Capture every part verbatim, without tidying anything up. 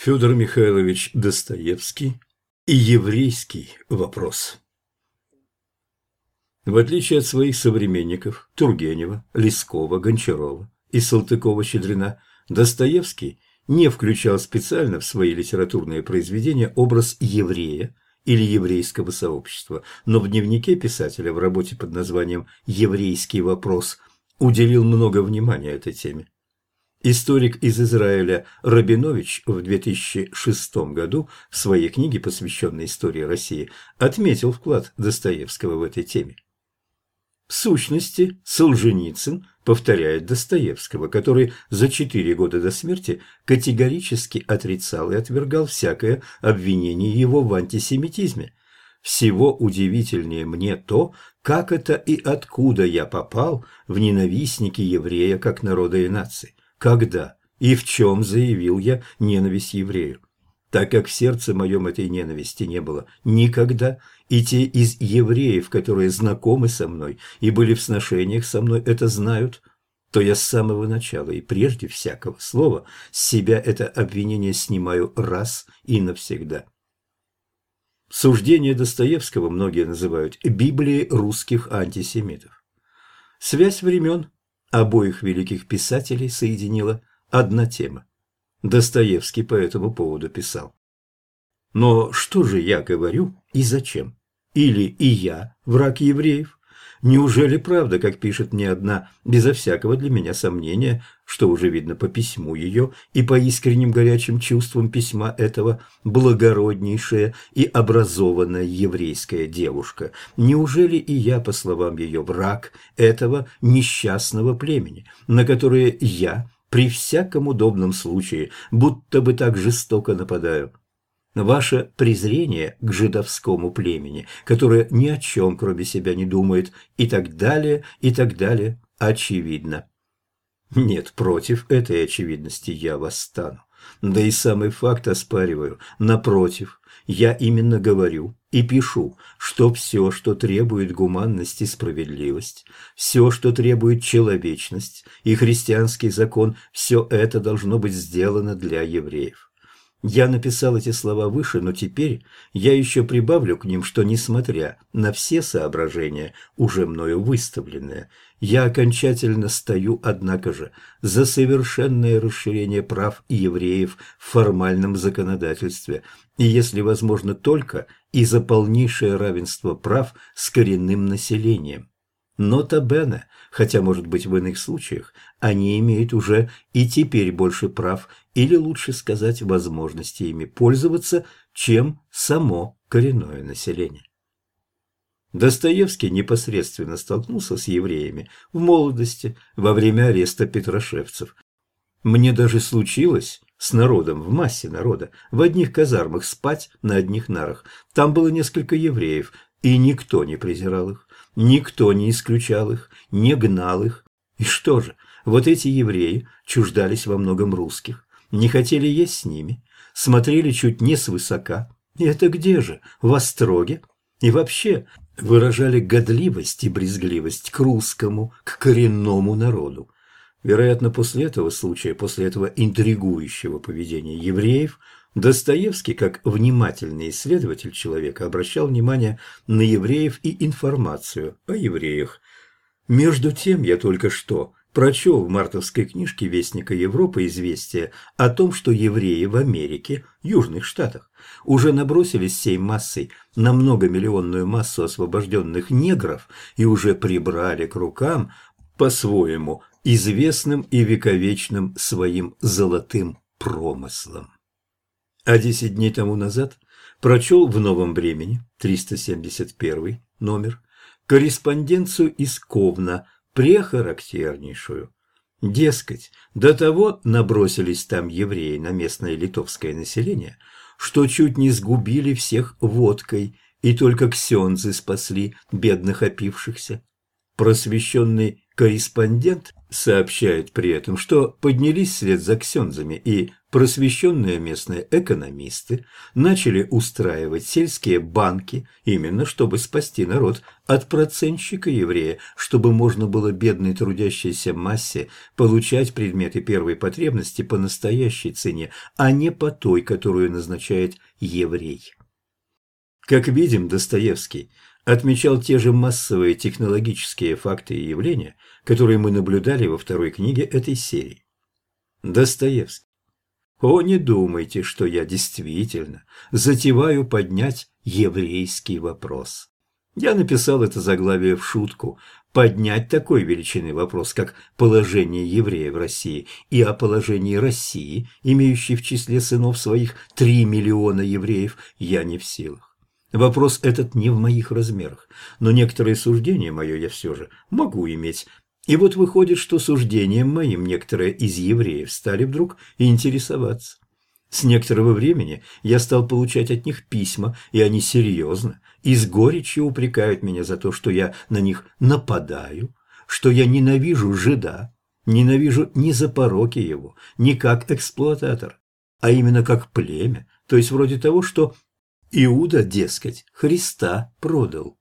Федор Михайлович Достоевский и еврейский вопрос. В отличие от своих современников Тургенева, Лескова, Гончарова и Салтыкова-Щедрина, Достоевский не включал специально в свои литературные произведения образ еврея или еврейского сообщества, но в дневнике писателя в работе под названием «Еврейский вопрос» уделил много внимания этой теме. Историк из Израиля Рабинович в две тысячи шестом году в своей книге, посвященной истории России, отметил вклад Достоевского в этой теме. В сущности, Солженицын повторяет Достоевского, который за четыре года до смерти категорически отрицал и отвергал всякое обвинение его в антисемитизме. Всего удивительнее мне то, как это и откуда я попал в ненавистники еврея как народа и нации. Когда и в чем заявил я ненависть еврею? Так как в сердце моем этой ненависти не было никогда, и те из евреев, которые знакомы со мной и были в сношениях со мной, это знают, то я с самого начала и прежде всякого слова с себя это обвинение снимаю раз и навсегда. Суждение Достоевского многие называют Библией русских антисемитов. Связь времен обоих великих писателей соединила одна тема. Достоевский по этому поводу писал: «Но что же я говорю и зачем? Или и я враг евреев? Неужели правда, как пишет мне одна, безо всякого для меня сомнения, что уже видно по письму ее и по искренним горячим чувствам письма этого, благороднейшая и образованная еврейская девушка? Неужели и я, по словам ее, враг этого несчастного племени, на которое я при всяком удобном случае будто бы так жестоко нападаю? Ваше презрение к жидовскому племени, которое ни о чем кроме себя не думает, и так далее, и так далее, очевидно». Нет, против этой очевидности я восстану. Да и самый факт оспариваю. Напротив, я именно говорю и пишу, что все, что требует гуманность и справедливость, все, что требует человечность и христианский закон, все это должно быть сделано для евреев. Я написал эти слова выше, но теперь я еще прибавлю к ним, что, несмотря на все соображения, уже мною выставленные, я окончательно стою, однако же, за совершенное расширение прав евреев в формальном законодательстве, и, если возможно, только и за полнейшее равенство прав с коренным населением. Нота бене, хотя, может быть, в иных случаях, они имеют уже и теперь больше прав, или, лучше сказать, возможности ими пользоваться, чем само коренное население. Достоевский непосредственно столкнулся с евреями в молодости, во время ареста петрошевцев. Мне даже случилось с народом, в массе народа, в одних казармах спать на одних нарах. Там было несколько евреев, и никто не презирал их. Никто не исключал их, не гнал их. И что же, вот эти евреи чуждались во многом русских, не хотели есть с ними, смотрели чуть не свысока. И это где же? В остроге. И вообще выражали годливость и брезгливость к русскому, к коренному народу. Вероятно, после этого случая, после этого интригующего поведения евреев, Достоевский, как внимательный исследователь человека, обращал внимание на евреев и информацию о евреях. Между тем, я только что прочел в мартовской книжке Вестника Европы известие о том, что евреи в Америке, Южных Штатах, уже набросились всей массой на многомиллионную массу освобожденных негров и уже прибрали к рукам, по-своему, известным и вековечным своим золотым промыслом. А десять дней тому назад прочел в «Новом времени», триста семьдесят первый номер, корреспонденцию из Ковна, прехарактернейшую. Дескать, до того набросились там евреи на местное литовское население, что чуть не сгубили всех водкой, и только ксензы спасли бедных опившихся. Просвещенный Корреспондент сообщает при этом, что поднялись вслед за ксензами и просвещенные местные экономисты начали устраивать сельские банки именно чтобы спасти народ от процентщика-еврея, чтобы можно было бедной трудящейся массе получать предметы первой потребности по настоящей цене, а не по той, которую назначает еврей. Как видим, Достоевский отмечал те же массовые технологические факты и явления, которые мы наблюдали во второй книге этой серии. Достоевский. О, не думайте, что я действительно затеваю поднять еврейский вопрос. Я написал это заглавие в шутку. Поднять такой величины вопрос, как положение еврея в России, и о положении России, имеющей в числе сынов своих три миллиона евреев, я не в силах. Вопрос этот не в моих размерах, но некоторые суждения мое я все же могу иметь. И вот выходит, что суждением моим некоторые из евреев стали вдруг интересоваться. С некоторого времени я стал получать от них письма, и они серьезно и с горечью упрекают меня за то, что я на них нападаю, что я ненавижу жида, ненавижу не за пороки его, не как эксплуататор, а именно как племя, то есть вроде того, что Иуда, дескать, Христа продал.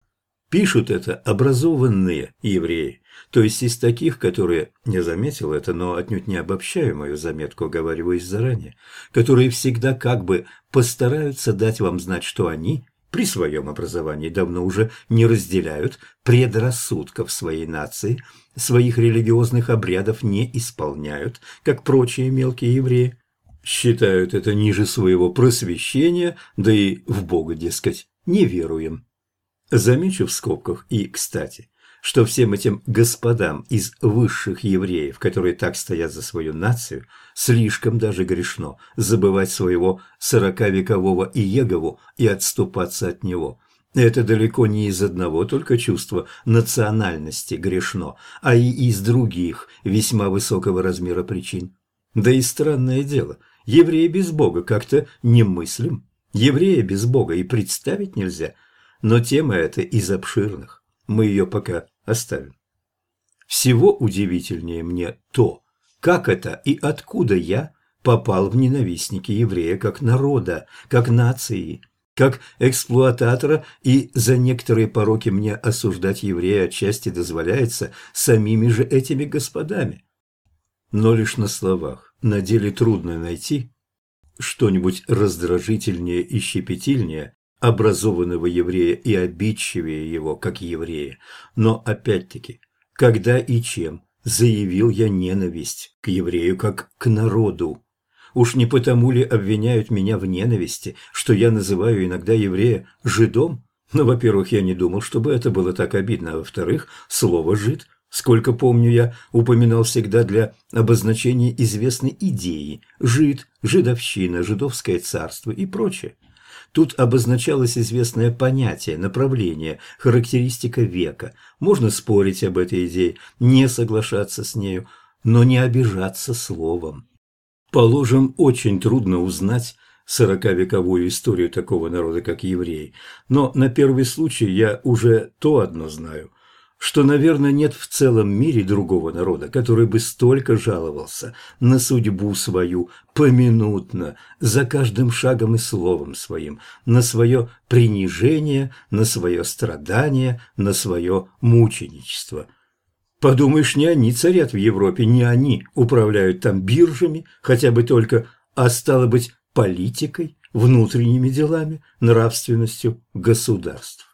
Пишут это образованные евреи, то есть из таких, которые, я заметил это, но отнюдь не обобщаю мою заметку, оговариваясь заранее, которые всегда как бы постараются дать вам знать, что они при своем образовании давно уже не разделяют предрассудков своей нации, своих религиозных обрядов не исполняют, как прочие мелкие евреи, считают это ниже своего просвещения, да и в Бога, дескать, не веруем. Замечу в скобках и, кстати, что всем этим господам из высших евреев, которые так стоят за свою нацию, слишком даже грешно забывать своего сороковекового Иегову и отступаться от него. Это далеко не из одного только чувства национальности грешно, а и из других весьма высокого размера причин. Да и странное дело, евреи без Бога как-то немыслим. Еврея без Бога и представить нельзя, но тема эта из обширных. Мы ее пока оставим. Всего удивительнее мне то, как это и откуда я попал в ненавистники еврея как народа, как нации, как эксплуататора, и за некоторые пороки мне осуждать еврея отчасти дозволяется самими же этими господами. Но лишь на словах, на деле трудно найти что-нибудь раздражительнее и щепетильнее образованного еврея и обидчивее его, как еврея. Но опять-таки, когда и чем заявил я ненависть к еврею как к народу? Уж не потому ли обвиняют меня в ненависти, что я называю иногда еврея жидом? Ну, во-первых, я не думал, чтобы это было так обидно, а во-вторых, слово «жид», сколько помню, я упоминал всегда для обозначения известной идеи – жид, жидовщина, жидовское царство и прочее. Тут обозначалось известное понятие, направление, характеристика века. Можно спорить об этой идее, не соглашаться с нею, но не обижаться словом. Положим, очень трудно узнать сороковековую историю такого народа, как евреи, но на первый случай я уже то одно знаю, что, наверное, нет в целом мире другого народа, который бы столько жаловался на судьбу свою поминутно, за каждым шагом и словом своим, на свое принижение, на свое страдание, на свое мученичество. Подумаешь, не они царят в Европе, не они управляют там биржами, хотя бы только, а стало быть, политикой, внутренними делами, нравственностью государств.